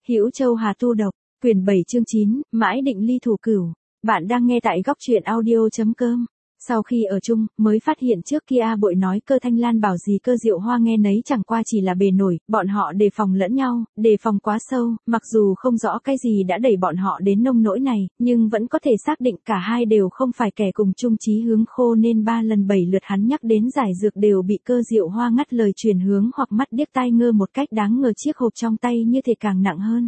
Hữu Châu Hà Tu Độc, quyển 7 chương 9, mãi định ly thủ cửu. Bạn đang nghe tại góc truyện audio.com. Sau khi ở chung, mới phát hiện trước kia Bội nói Cơ Thanh Lan bảo gì Cơ Diệu Hoa nghe nấy chẳng qua chỉ là bề nổi, bọn họ đề phòng lẫn nhau, đề phòng quá sâu, mặc dù không rõ cái gì đã đẩy bọn họ đến nông nỗi này, nhưng vẫn có thể xác định cả hai đều không phải kẻ cùng chung chí hướng khô nên 3 lần 7 lượt hắn nhắc đến giải dược đều bị Cơ Diệu Hoa ngắt lời chuyển hướng hoặc mắt điếc tai ngơ một cách đáng ngờ, chiếc hộp trong tay như thể càng nặng hơn.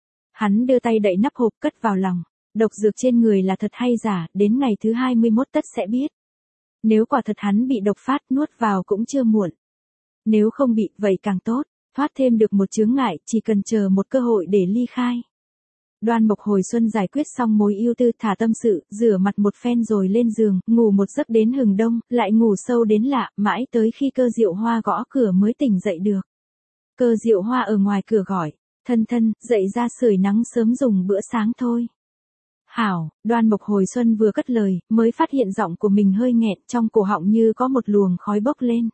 Hắn đưa tay đậy nắp hộp cất vào lòng. Độc dược trên người là thật hay giả, đến ngày thứ 21 tất sẽ biết. Nếu quả thật hắn bị độc phát, nuốt vào cũng chưa muộn. Nếu không bị, vậy càng tốt, thoát thêm được một chướng ngại, chỉ cần chờ một cơ hội để ly khai. Đoan Mộc hồi xuân giải quyết xong mối ưu tư, thả tâm sự, rửa mặt một phen rồi lên giường, ngủ một giấc đến hừng đông, lại ngủ sâu đến lạ, mãi tới khi Cơ Diệu Hoa gõ cửa mới tỉnh dậy được. Cơ Diệu Hoa ở ngoài cửa gọi, thân thân, dậy ra sưởi nắng sớm dùng bữa sáng thôi. Hảo, Đoan Mộc hồi xuân vừa cất lời, mới phát hiện giọng của mình hơi nghẹn, trong cổ họng như có một luồng khói bốc lên.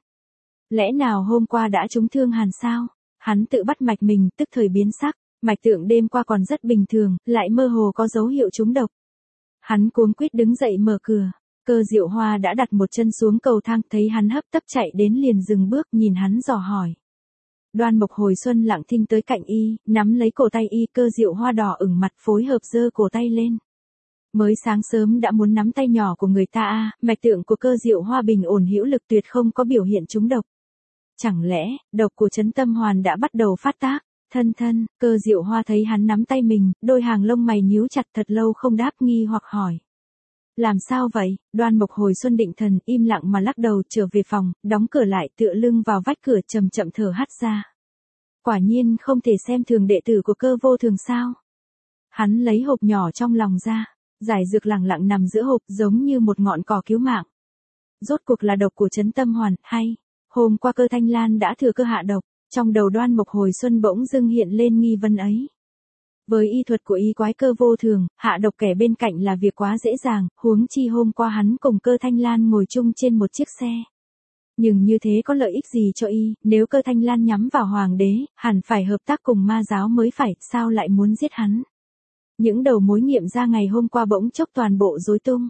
Lẽ nào hôm qua đã trúng thương hàn sao? Hắn tự bắt mạch mình, tức thời biến sắc, mạch tượng đêm qua còn rất bình thường, lại mơ hồ có dấu hiệu trúng độc. Hắn cuống quýt đứng dậy mở cửa, Cơ Diệu Hoa đã đặt một chân xuống cầu thang, thấy hắn hấp tấp chạy đến liền dừng bước nhìn hắn dò hỏi. Đoan Mộc hồi xuân lặng thinh tới cạnh y, nắm lấy cổ tay y, Cơ Diệu Hoa đỏ ửng mặt phối hợp giơ cổ tay lên. Mới sáng sớm đã muốn nắm tay nhỏ của người ta mạch tượng của Cơ Diệu Hoa bình ổn hữu lực tuyệt không có biểu hiện trúng độc. Chẳng lẽ, độc của Trấn Tâm Hoàn đã bắt đầu phát tác? Thân thân, Cơ Diệu Hoa thấy hắn nắm tay mình, đôi hàng lông mày nhíu chặt thật lâu không đáp, nghi hoặc hỏi. Làm sao vậy? Đoan Mộc hồi xuân định thần, im lặng mà lắc đầu, trở về phòng, đóng cửa lại, tựa lưng vào vách cửa chậm chậm thở hắt ra. Quả nhiên không thể xem thường đệ tử của Cơ vô thường sao? Hắn lấy hộp nhỏ trong lòng ra. Giải dược lẳng lặng nằm giữa hộp giống như một ngọn cỏ cứu mạng. Rốt cuộc là độc của Trấn Tâm Hoàn, hay hôm qua Cơ Thanh Lan đã thừa cơ hạ độc? Trong đầu Đoan Mộc hồi xuân bỗng dưng hiện lên nghi vấn ấy. Với y thuật của y quái Cơ vô thường, hạ độc kẻ bên cạnh là việc quá dễ dàng, huống chi hôm qua hắn cùng Cơ Thanh Lan ngồi chung trên một chiếc xe. Nhưng như thế có lợi ích gì cho y? Nếu Cơ Thanh Lan nhắm vào hoàng đế, hẳn phải hợp tác cùng ma giáo mới phải, sao lại muốn giết hắn? Những đầu mối nghiệm ra ngày hôm qua bỗng chốc toàn bộ rối tung.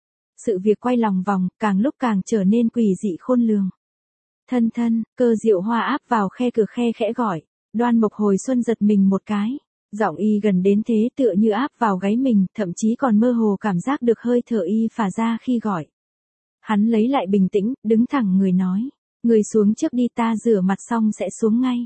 Sự việc quay lòng vòng, càng lúc càng trở nên quỷ dị khôn lường. Thân thân, Cơ Diệu Hoa áp vào khe cửa khe khẽ gọi. Đoan Mộc hồi xuân giật mình một cái. Giọng y gần đến thế tựa như áp vào gáy mình, thậm chí còn mơ hồ cảm giác được hơi thở y phả ra khi gọi. Hắn lấy lại bình tĩnh, đứng thẳng người nói. Người xuống trước đi, ta rửa mặt xong sẽ xuống ngay.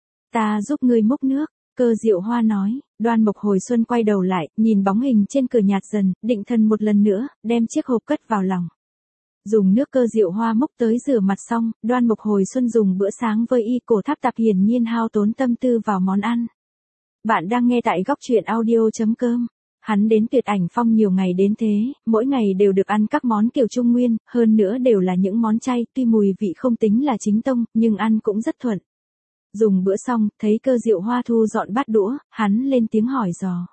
Ta giúp ngươi múc nước. Cơ Diệu Hoa nói. Đoan Mộc hồi xuân quay đầu lại, nhìn bóng hình trên cửa nhạt dần, định thần một lần nữa, đem chiếc hộp cất vào lòng. Dùng nước Cơ Diệu Hoa múc tới rửa mặt xong, Đoan Mộc hồi xuân dùng bữa sáng với y, Cổ Tháp Tạp hiển nhiên hao tốn tâm tư vào món ăn. Bạn đang nghe tại góc truyện audio.com. Hắn đến Tuyệt Ảnh Phong nhiều ngày đến thế, mỗi ngày đều được ăn các món kiểu Trung Nguyên, hơn nữa đều là những món chay, tuy mùi vị không tính là chính tông, nhưng ăn cũng rất thuận. Dùng bữa xong, thấy Cơ Diệu Hoa thu dọn bát đũa, hắn lên tiếng hỏi dò.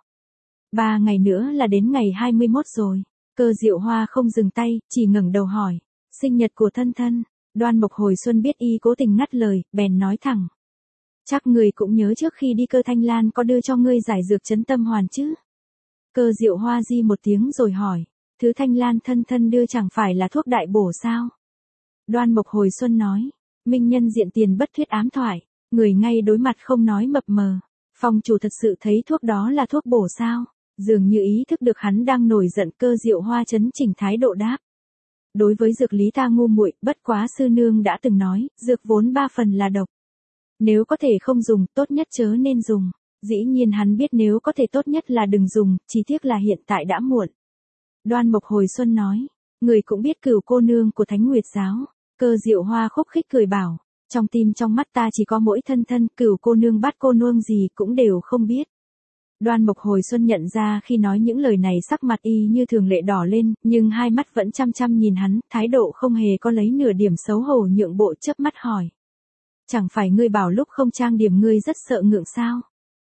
3 ngày nữa là đến ngày 21 rồi. Cơ Diệu Hoa không dừng tay, chỉ ngẩng đầu hỏi. Sinh nhật của thân thân. Đoan Mộc hồi xuân biết y cố tình ngắt lời, bèn nói thẳng. Chắc người cũng nhớ trước khi đi Cơ Thanh Lan có đưa cho ngươi giải dược Trấn Tâm Hoàn chứ? Cơ Diệu Hoa di một tiếng rồi hỏi. Thứ Thanh Lan thân thân đưa chẳng phải là thuốc đại bổ sao? Đoan Mộc hồi xuân nói. Minh nhân diện tiền bất thuyết ám thoại. Người ngay đối mặt không nói mập mờ. Phong chủ thật sự thấy thuốc đó là thuốc bổ sao? Dường như ý thức được hắn đang nổi giận, Cơ Diệu Hoa chấn chỉnh thái độ đáp. Đối với dược lý ta ngu muội, bất quá sư nương đã từng nói, dược vốn 3 phần là độc. Nếu có thể không dùng, tốt nhất chớ nên dùng. Dĩ nhiên hắn biết nếu có thể tốt nhất là đừng dùng, chỉ tiếc là hiện tại đã muộn. Đoan Mộc hồi xuân nói. Người cũng biết Cửu cô nương của Thánh Nguyệt giáo. Cơ Diệu Hoa khúc khích cười bảo. Trong tim trong mắt ta chỉ có mỗi thân thân, Cửu cô nương Bát cô nương gì cũng đều không biết. Đoan Mộc hồi xuân nhận ra khi nói những lời này sắc mặt y như thường lệ đỏ lên, nhưng hai mắt vẫn chăm chăm nhìn hắn, thái độ không hề có lấy nửa điểm xấu hổ, nhượng bộ chớp mắt hỏi. Chẳng phải ngươi bảo lúc không trang điểm ngươi rất sợ ngượng sao?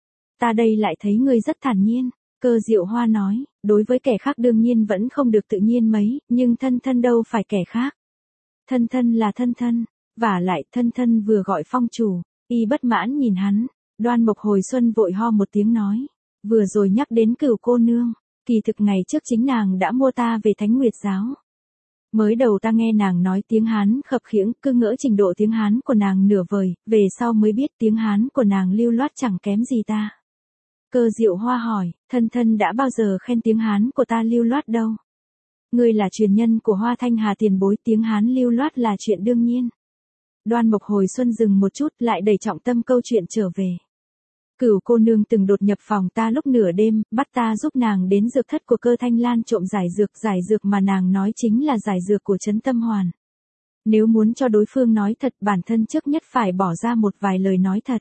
Ta đây lại thấy ngươi rất thản nhiên. Cơ Diệu Hoa nói, đối với kẻ khác đương nhiên vẫn không được tự nhiên mấy, nhưng thân thân đâu phải kẻ khác. Thân thân là thân thân. Vả lại thân thân vừa gọi phong chủ, y bất mãn nhìn hắn. Đoan Mộc hồi xuân vội ho một tiếng nói. Vừa rồi nhắc đến Cửu cô nương. Kỳ thực ngày trước chính nàng đã mua ta về Thánh Nguyệt giáo. Mới đầu ta nghe nàng nói tiếng Hán khập khiễng, cứ ngỡ trình độ tiếng Hán của nàng nửa vời, về sau mới biết tiếng Hán của nàng lưu loát chẳng kém gì ta. Cơ Diệu Hoa hỏi, thân thân đã bao giờ khen tiếng Hán của ta lưu loát đâu? Ngươi là truyền nhân của Hoa Thanh Hà tiền bối, tiếng Hán lưu loát là chuyện đương nhiên. Đoan Mộc hồi xuân dừng một chút, lại đẩy trọng tâm câu chuyện trở về. Cửu cô nương từng đột nhập phòng ta lúc nửa đêm, bắt ta giúp nàng đến dược thất của Cơ Thanh Lan trộm giải dược mà nàng nói chính là giải dược của Trấn Tâm Hoàn. Nếu muốn cho đối phương nói thật, bản thân trước nhất phải bỏ ra một vài lời nói thật.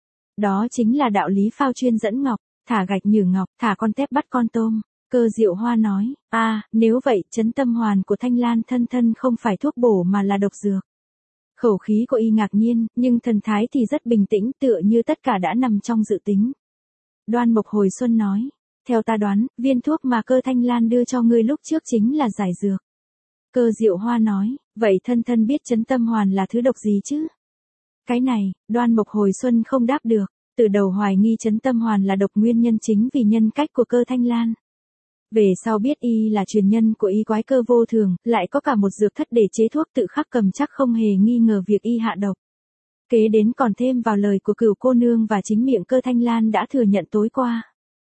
Đó chính là đạo lý phao chuyên dẫn ngọc, thả gạch nhử ngọc, thả con tép bắt con tôm. Cơ Diệu Hoa nói, nếu vậy Trấn Tâm Hoàn của Thanh Lan thân thân không phải thuốc bổ mà là độc dược. Khẩu khí của y ngạc nhiên, nhưng thần thái thì rất bình tĩnh, tựa như tất cả đã nằm trong dự tính. Đoan Mộc hồi xuân nói, theo ta đoán, viên thuốc mà Cơ Thanh Lan đưa cho ngươi lúc trước chính là giải dược. Cơ Diệu Hoa nói, vậy thân thân biết Trấn Tâm Hoàn là thứ độc gì chứ? Cái này, Đoan Mộc hồi xuân không đáp được, từ đầu hoài nghi Trấn Tâm Hoàn là độc nguyên nhân chính vì nhân cách của Cơ Thanh Lan. Về sau biết y là truyền nhân của y quái cơ vô thường, lại có cả một dược thất để chế thuốc tự khắc cầm, chắc không hề nghi ngờ việc y hạ độc. Kế đến còn thêm vào lời của Cửu cô nương và chính miệng Cơ Thanh Lan đã thừa nhận tối qua.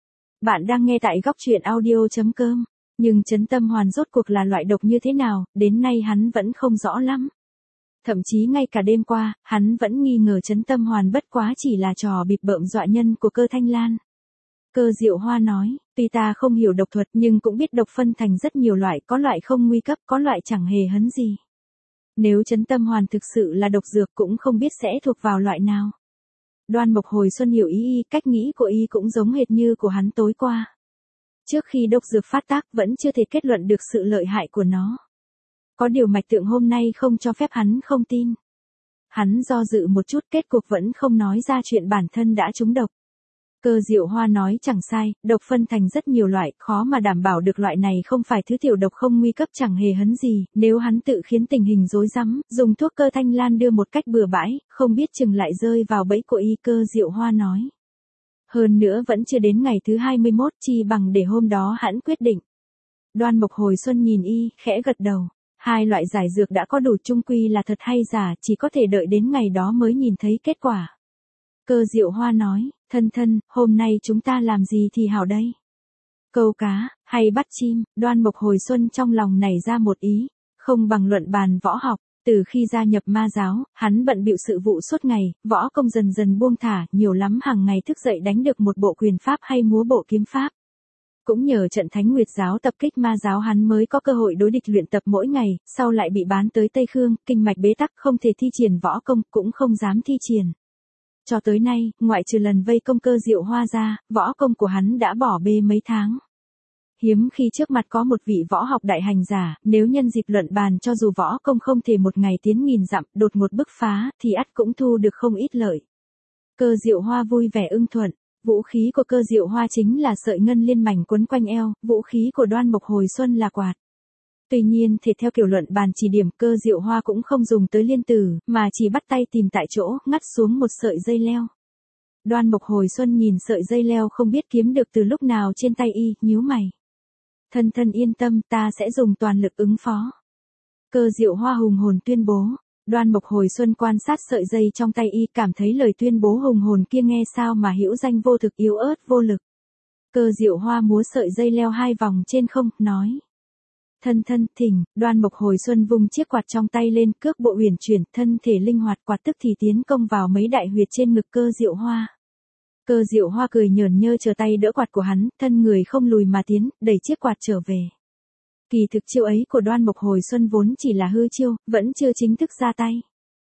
Bạn đang nghe tại góc truyện audio.com, nhưng Trấn Tâm Hoàn rốt cuộc là loại độc như thế nào, đến nay hắn vẫn không rõ lắm. Thậm chí ngay cả đêm qua, hắn vẫn nghi ngờ Trấn Tâm Hoàn bất quá chỉ là trò bịp bợm dọa nhân của Cơ Thanh Lan. Cơ Diệu Hoa nói, tuy ta không hiểu độc thuật nhưng cũng biết độc phân thành rất nhiều loại, có loại không nguy cấp, có loại chẳng hề hấn gì. Nếu Trấn Tâm Hoàn thực sự là độc dược cũng không biết sẽ thuộc vào loại nào. Đoan Mộc hồi xuân hiểu ý y, cách nghĩ của y cũng giống hệt như của hắn tối qua. Trước khi độc dược phát tác vẫn chưa thể kết luận được sự lợi hại của nó. Có điều mạch tượng hôm nay không cho phép hắn không tin. Hắn do dự một chút, kết cuộc vẫn không nói ra chuyện bản thân đã trúng độc. Cơ Diệu Hoa nói chẳng sai, độc phân thành rất nhiều loại, khó mà đảm bảo được loại này không phải thứ tiểu độc không nguy cấp chẳng hề hấn gì, nếu hắn tự khiến tình hình rối rắm, dùng thuốc Cơ Thanh Lan đưa một cách bừa bãi, không biết chừng lại rơi vào bẫy của y. Cơ Diệu Hoa nói. Hơn nữa vẫn chưa đến ngày thứ 21, chi bằng để hôm đó hắn quyết định. Đoan Mộc hồi xuân nhìn y, khẽ gật đầu. Hai loại giải dược đã có đủ, chung quy là thật hay giả, chỉ có thể đợi đến ngày đó mới nhìn thấy kết quả. Cơ Diệu Hoa nói, thân thân, hôm nay chúng ta làm gì thì hảo đây? Câu cá, hay bắt chim? Đoan Mộc hồi xuân trong lòng nảy ra một ý, không bằng luận bàn võ học. Từ khi gia nhập ma giáo, hắn bận bịu sự vụ suốt ngày, võ công dần dần buông thả, nhiều lắm hàng ngày thức dậy đánh được một bộ quyền pháp hay múa bộ kiếm pháp. Cũng nhờ trận Thánh Nguyệt giáo tập kích ma giáo hắn mới có cơ hội đối địch luyện tập mỗi ngày, sau lại bị bán tới Tây Khương, kinh mạch bế tắc không thể thi triển võ công, cũng không dám thi triển. Cho tới nay, ngoại trừ lần vây công Cơ Diệu Hoa ra, võ công của hắn đã bỏ bê mấy tháng. Hiếm khi trước mặt có một vị võ học đại hành giả, nếu nhân dịp luận bàn cho dù võ công không thể một ngày tiến nghìn dặm, đột ngột bứt phá, thì ắt cũng thu được không ít lợi. Cơ Diệu Hoa vui vẻ ưng thuận. Vũ khí của Cơ Diệu Hoa chính là sợi ngân liên mảnh quấn quanh eo, vũ khí của Đoan Mộc hồi xuân là quạt. Tuy nhiên thể theo kiểu luận bàn chỉ điểm, Cơ Diệu Hoa cũng không dùng tới liên tử, mà chỉ bắt tay tìm tại chỗ, ngắt xuống một sợi dây leo. Đoan Mộc hồi xuân nhìn sợi dây leo không biết kiếm được từ lúc nào trên tay y, nhíu mày. Thân thân yên tâm, ta sẽ dùng toàn lực ứng phó. Cơ Diệu Hoa hùng hồn tuyên bố. Đoan Mộc hồi xuân quan sát sợi dây trong tay y, cảm thấy lời tuyên bố hùng hồn kia nghe sao mà hữu danh vô thực, yếu ớt vô lực. Cơ Diệu Hoa múa sợi dây leo hai vòng trên không, nói. Thân thân, thỉnh. Đoan Mộc hồi xuân vung chiếc quạt trong tay lên, cước bộ uyển chuyển, thân thể linh hoạt, quạt tức thì tiến công vào mấy đại huyệt trên ngực Cơ Diệu Hoa. Cơ Diệu Hoa cười nhởn nhơ chờ tay đỡ quạt của hắn, thân người không lùi mà tiến, đẩy chiếc quạt trở về. Kỳ thực chiêu ấy của Đoan Mộc hồi xuân vốn chỉ là hư chiêu, vẫn chưa chính thức ra tay.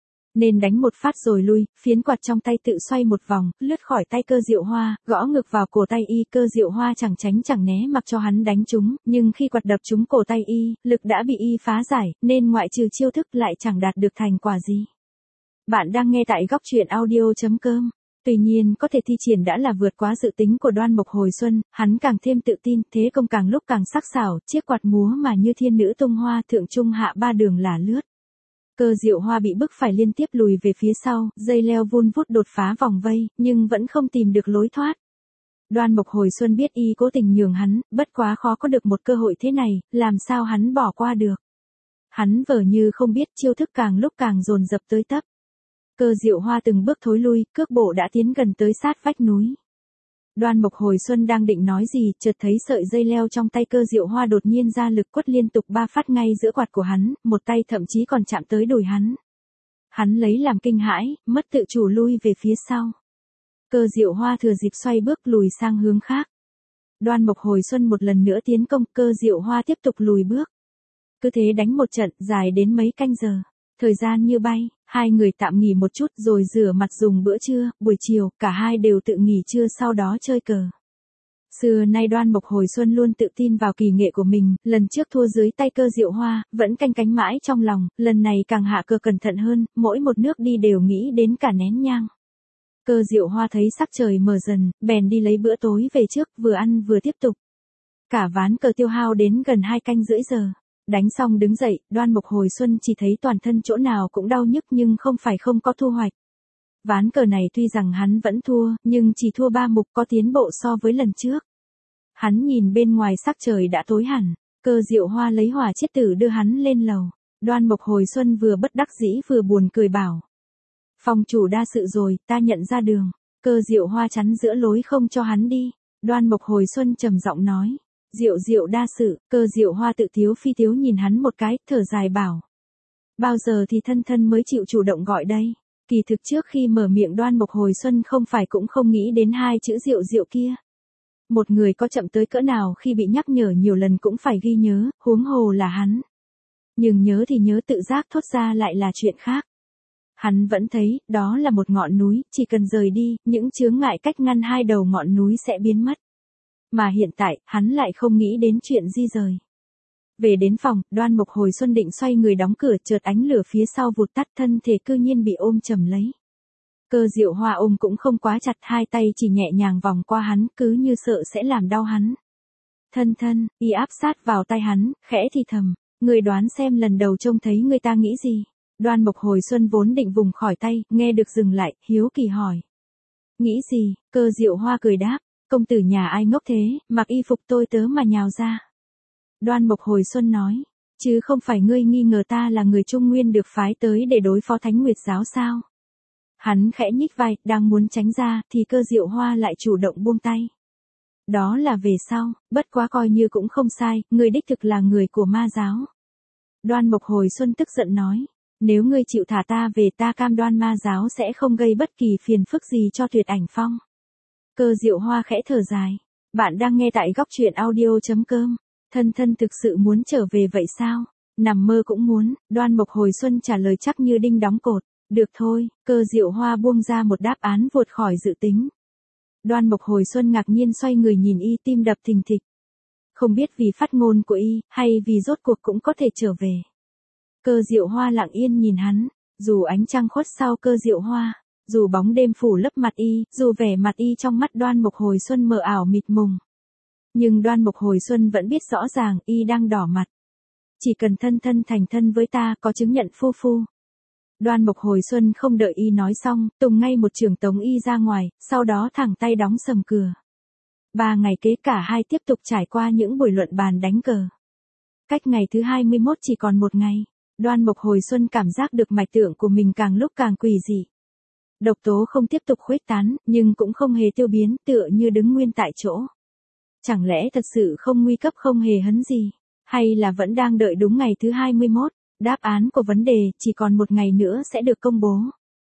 Nên đánh một phát rồi lui, phiến quạt trong tay tự xoay một vòng, lướt khỏi tay Cơ Diệu Hoa, gõ ngược vào cổ tay y. Cơ Diệu Hoa chẳng tránh chẳng né mặc cho hắn đánh trúng, nhưng khi quạt đập trúng cổ tay y, lực đã bị y phá giải, nên ngoại trừ chiêu thức lại chẳng đạt được thành quả gì. Bạn đang nghe tại góc truyện audio.com. Tuy nhiên có thể thi triển đã là vượt quá dự tính của Đoan Mộc hồi xuân, hắn càng thêm tự tin, thế công càng lúc càng sắc sảo, chiếc quạt múa mà như thiên nữ tung hoa, thượng trung hạ ba đường là lướt. Cơ Diệu Hoa bị bức phải liên tiếp lùi về phía sau, dây leo vun vút đột phá vòng vây, nhưng vẫn không tìm được lối thoát. Đoan Mộc Hồi Xuân biết y cố tình nhường hắn, bất quá khó có được một cơ hội thế này, làm sao hắn bỏ qua được. Hắn vờ như không biết, chiêu thức càng lúc càng dồn dập tới tấp. Cơ Diệu Hoa từng bước thối lui, cước bộ đã tiến gần tới sát vách núi. Đoan Mộc Hồi Xuân đang định nói gì, chợt thấy sợi dây leo trong tay Cơ Diệu Hoa đột nhiên ra lực quất liên tục 3 phát ngay giữa quạt của hắn, một tay thậm chí còn chạm tới đùi hắn. Hắn lấy làm kinh hãi, mất tự chủ lui về phía sau. Cơ Diệu Hoa thừa dịp xoay bước lùi sang hướng khác. Đoan Mộc Hồi Xuân một lần nữa tiến công, Cơ Diệu Hoa tiếp tục lùi bước. Cứ thế đánh một trận dài đến mấy canh giờ. Thời gian như bay, hai người tạm nghỉ một chút rồi rửa mặt dùng bữa trưa, buổi chiều, cả hai đều tự nghỉ trưa sau đó chơi cờ. Xưa nay Đoan Mộc Hồi Xuân luôn tự tin vào kỳ nghệ của mình, lần trước thua dưới tay Cơ Diệu Hoa, vẫn canh cánh mãi trong lòng, lần này càng hạ cờ cẩn thận hơn, mỗi một nước đi đều nghĩ đến cả nén nhang. Cơ Diệu Hoa thấy sắc trời mờ dần, bèn đi lấy bữa tối về trước, vừa ăn vừa tiếp tục. Cả ván cờ tiêu hao đến gần 2 canh rưỡi giờ. Đánh xong đứng dậy, Đoan Mộc Hồi Xuân chỉ thấy toàn thân chỗ nào cũng đau nhức nhưng không phải không có thu hoạch. Ván cờ này tuy rằng hắn vẫn thua, nhưng chỉ thua 3 mục, có tiến bộ so với lần trước. Hắn nhìn bên ngoài sắc trời đã tối hẳn, Cơ Diệu Hoa lấy hỏa chiết tử đưa hắn lên lầu. Đoan Mộc Hồi Xuân vừa bất đắc dĩ vừa buồn cười bảo. Phòng chủ đa sự rồi, ta nhận ra đường. Cơ Diệu Hoa chắn giữa lối không cho hắn đi. Đoan Mộc Hồi Xuân trầm giọng nói. Diệu đa sự, Cơ Diệu Hoa tự tiếu phi tiếu nhìn hắn một cái, thở dài bảo. Bao giờ thì thân thân mới chịu chủ động gọi đây? Kỳ thực trước khi mở miệng Đoan Mộc Hồi Xuân không phải cũng không nghĩ đến hai chữ Diệu kia. Một người có chậm tới cỡ nào khi bị nhắc nhở nhiều lần cũng phải ghi nhớ, huống hồ là hắn. Nhưng nhớ thì nhớ, tự giác thốt ra lại là chuyện khác. Hắn vẫn thấy, đó là một ngọn núi, chỉ cần rời đi, những chướng ngại cách ngăn hai đầu ngọn núi sẽ biến mất. Mà hiện tại, hắn lại không nghĩ đến chuyện di rời. Về đến phòng, Đoan Mộc Hồi Xuân định xoay người đóng cửa, chợt ánh lửa phía sau vụt tắt, thân thể cư nhiên bị ôm chầm lấy. Cơ Diệu Hoa ôm cũng không quá chặt, hai tay chỉ nhẹ nhàng vòng qua hắn, cứ như sợ sẽ làm đau hắn. Thân, y áp sát vào tai hắn, khẽ thì thầm, người đoán xem lần đầu trông thấy người ta nghĩ gì. Đoan Mộc Hồi Xuân vốn định vùng khỏi tay, nghe được dừng lại, hiếu kỳ hỏi. Nghĩ gì? Cơ Diệu Hoa cười đáp. Công tử nhà ai ngốc thế, mặc y phục tôi tớ mà nhào ra. Đoan Mộc Hồi Xuân nói, chứ không phải ngươi nghi ngờ ta là người Trung Nguyên được phái tới để đối phó Thánh Nguyệt giáo sao? Hắn khẽ nhích vai, đang muốn tránh ra, thì Cơ Diệu Hoa lại chủ động buông tay. Đó là về sau, bất quá coi như cũng không sai, ngươi đích thực là người của ma giáo. Đoan Mộc Hồi Xuân tức giận nói, nếu ngươi chịu thả ta về, ta cam đoan ma giáo sẽ không gây bất kỳ phiền phức gì cho Tuyệt Ảnh Phong. Cơ Diệu Hoa khẽ thở dài. Bạn đang nghe tại góc truyện audio.com. Thân thực sự muốn trở về vậy sao? Nằm mơ cũng muốn. Đoan Mộc Hồi Xuân trả lời chắc như đinh đóng cột. Được thôi, Cơ Diệu Hoa buông ra một đáp án vượt khỏi dự tính. Đoan Mộc Hồi Xuân ngạc nhiên xoay người nhìn y, tim đập thình thịch. Không biết vì phát ngôn của y, hay vì rốt cuộc cũng có thể trở về. Cơ Diệu Hoa lặng yên nhìn hắn. Dù ánh trăng khuất sau Cơ Diệu Hoa, dù bóng đêm phủ lấp mặt y, dù vẻ mặt y trong mắt Đoan Mộc Hồi Xuân mờ ảo mịt mùng. Nhưng Đoan Mộc Hồi Xuân vẫn biết rõ ràng y đang đỏ mặt. Chỉ cần thân thành thân với ta, có chứng nhận phu. Đoan Mộc Hồi Xuân không đợi y nói xong, tùng ngay một chưởng tống y ra ngoài, sau đó thẳng tay đóng sầm cửa. 3 ngày kế cả hai tiếp tục trải qua những buổi luận bàn đánh cờ. Cách ngày thứ 21 chỉ còn 1 ngày, Đoan Mộc Hồi Xuân cảm giác được mạch tượng của mình càng lúc càng quỷ dị. Độc tố không tiếp tục khuếch tán, nhưng cũng không hề tiêu biến, tựa như đứng nguyên tại chỗ. Chẳng lẽ thật sự không nguy cấp, không hề hấn gì, hay là vẫn đang đợi đúng ngày thứ 21, đáp án của vấn đề chỉ còn 1 ngày nữa sẽ được công bố.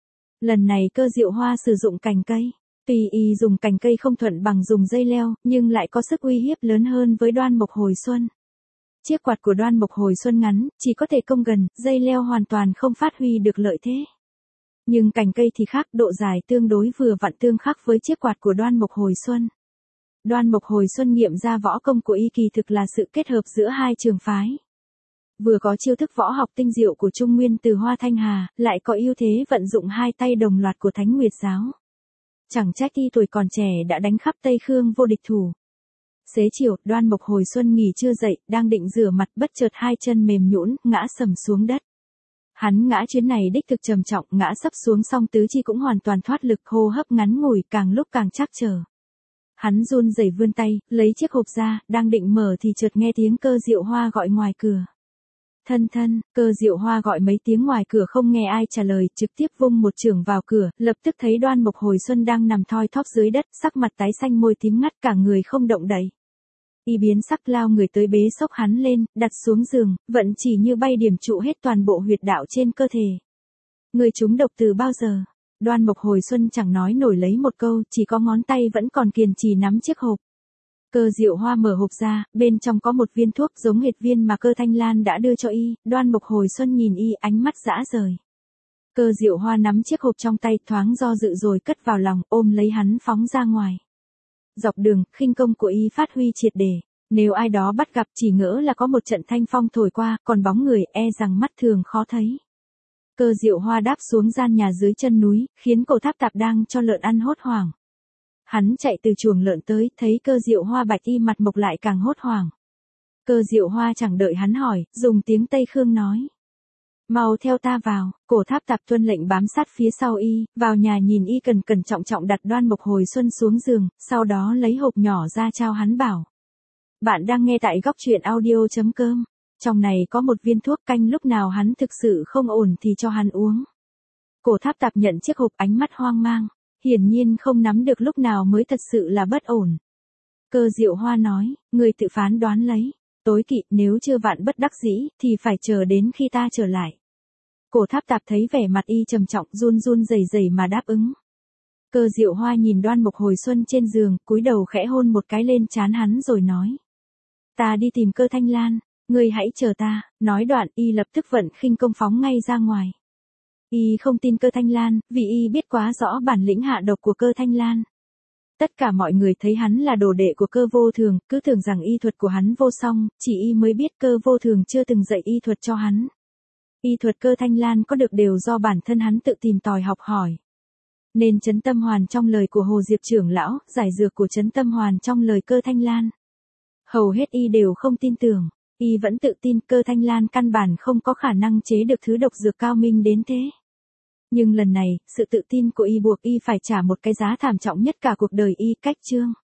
Lần này Cơ Diệu Hoa sử dụng cành cây. Tuy y dùng cành cây không thuận bằng dùng dây leo, nhưng lại có sức uy hiếp lớn hơn với Đoan Mộc Hồi Xuân. Chiếc quạt của Đoan Mộc Hồi Xuân ngắn, chỉ có thể công gần, dây leo hoàn toàn không phát huy được lợi thế. Nhưng cành cây thì khác, độ dài tương đối vừa vặn tương khắc với chiếc quạt của Đoan Mộc Hồi Xuân. Đoan Mộc Hồi Xuân nghiệm ra võ công của y kỳ thực là sự kết hợp giữa hai trường phái. Vừa có chiêu thức võ học tinh diệu của Trung Nguyên từ Hoa Thanh Hà, lại có ưu thế vận dụng hai tay đồng loạt của Thánh Nguyệt giáo. Chẳng trách y tuổi còn trẻ đã đánh khắp Tây Khương vô địch thủ. Xế chiều, Đoan Mộc Hồi Xuân nghỉ trưa dậy, đang định rửa mặt bất chợt hai chân mềm nhũn, ngã sầm xuống đất. Hắn ngã chuyến này đích thực trầm trọng, ngã sấp xuống xong tứ chi cũng hoàn toàn thoát lực, hô hấp ngắn ngủi, càng lúc càng trắc trở. Hắn run rẩy vươn tay, lấy chiếc hộp ra, đang định mở thì chợt nghe tiếng Cơ Diệu Hoa gọi ngoài cửa. Thân thân, Cơ Diệu Hoa gọi mấy tiếng ngoài cửa không nghe ai trả lời, trực tiếp vung một chưởng vào cửa, lập tức thấy Đoan Mộc Hồi Xuân đang nằm thoi thóp dưới đất, sắc mặt tái xanh môi tím ngắt, cả người không động đậy. Y biến sắc lao người tới bế xốc hắn lên, đặt xuống giường, vận chỉ như bay điểm trụ hết toàn bộ huyệt đạo trên cơ thể. Người trúng độc từ bao giờ? Đoan Mộc Hồi Xuân chẳng nói nổi lấy một câu, chỉ có ngón tay vẫn còn kiên trì nắm chiếc hộp. Cơ Diệu Hoa mở hộp ra, bên trong có một viên thuốc giống hệt viên mà Cơ Thanh Lan đã đưa cho y, Đoan Mộc Hồi Xuân nhìn y ánh mắt dã rời. Cơ Diệu Hoa nắm chiếc hộp trong tay thoáng do dự rồi cất vào lòng, ôm lấy hắn phóng ra ngoài. Dọc đường, khinh công của y phát huy triệt để, nếu ai đó bắt gặp chỉ ngỡ là có một trận thanh phong thổi qua, còn bóng người e rằng mắt thường khó thấy. Cơ Diệu Hoa đáp xuống gian nhà dưới chân núi, khiến Cổ Tháp Tạp đang cho lợn ăn hốt hoảng. Hắn chạy từ chuồng lợn tới, thấy Cơ Diệu Hoa bạch y mặt mộc lại càng hốt hoảng. Cơ Diệu Hoa chẳng đợi hắn hỏi, dùng tiếng Tây Khương nói. Mau theo ta vào. Cổ Tháp Tạp tuân lệnh bám sát phía sau y, vào nhà nhìn y cẩn trọng đặt Đoan Mộc Hồi Xuân xuống giường, sau đó lấy hộp nhỏ ra trao hắn bảo. Bạn đang nghe tại góc truyện audio.com. Trong này có một viên thuốc canh lúc nào hắn thực sự không ổn thì cho hắn uống. Cổ Tháp Tạp nhận chiếc hộp ánh mắt hoang mang, hiển nhiên không nắm được lúc nào mới thật sự là bất ổn. Cơ Diệu Hoa nói, người tự phán đoán lấy, tối kỵ nếu chưa vạn bất đắc dĩ thì phải chờ đến khi ta trở lại. Cổ Tháp Tạp thấy vẻ mặt y trầm trọng run rẩy mà đáp ứng. Cơ Diệu Hoa nhìn Đoan Mộc Hồi Xuân trên giường, cúi đầu khẽ hôn một cái lên trán hắn rồi nói. Ta đi tìm Cơ Thanh Lan, ngươi hãy chờ ta, nói đoạn y lập tức vận khinh công phóng ngay ra ngoài. Y không tin Cơ Thanh Lan, vì y biết quá rõ bản lĩnh hạ độc của Cơ Thanh Lan. Tất cả mọi người thấy hắn là đồ đệ của Cơ Vô Thường, cứ tưởng rằng y thuật của hắn vô song, chỉ y mới biết Cơ Vô Thường chưa từng dạy y thuật cho hắn. Y thuật Cơ Thanh Lan có được đều do bản thân hắn tự tìm tòi học hỏi. Nên Trấn Tâm Hoàn trong lời của Hồ Diệp trưởng lão, giải dược của Trấn Tâm Hoàn trong lời Cơ Thanh Lan. Hầu hết y đều không tin tưởng, y vẫn tự tin Cơ Thanh Lan căn bản không có khả năng chế được thứ độc dược cao minh đến thế. Nhưng lần này, sự tự tin của y buộc y phải trả một cái giá thảm trọng nhất cả cuộc đời y, cách chương.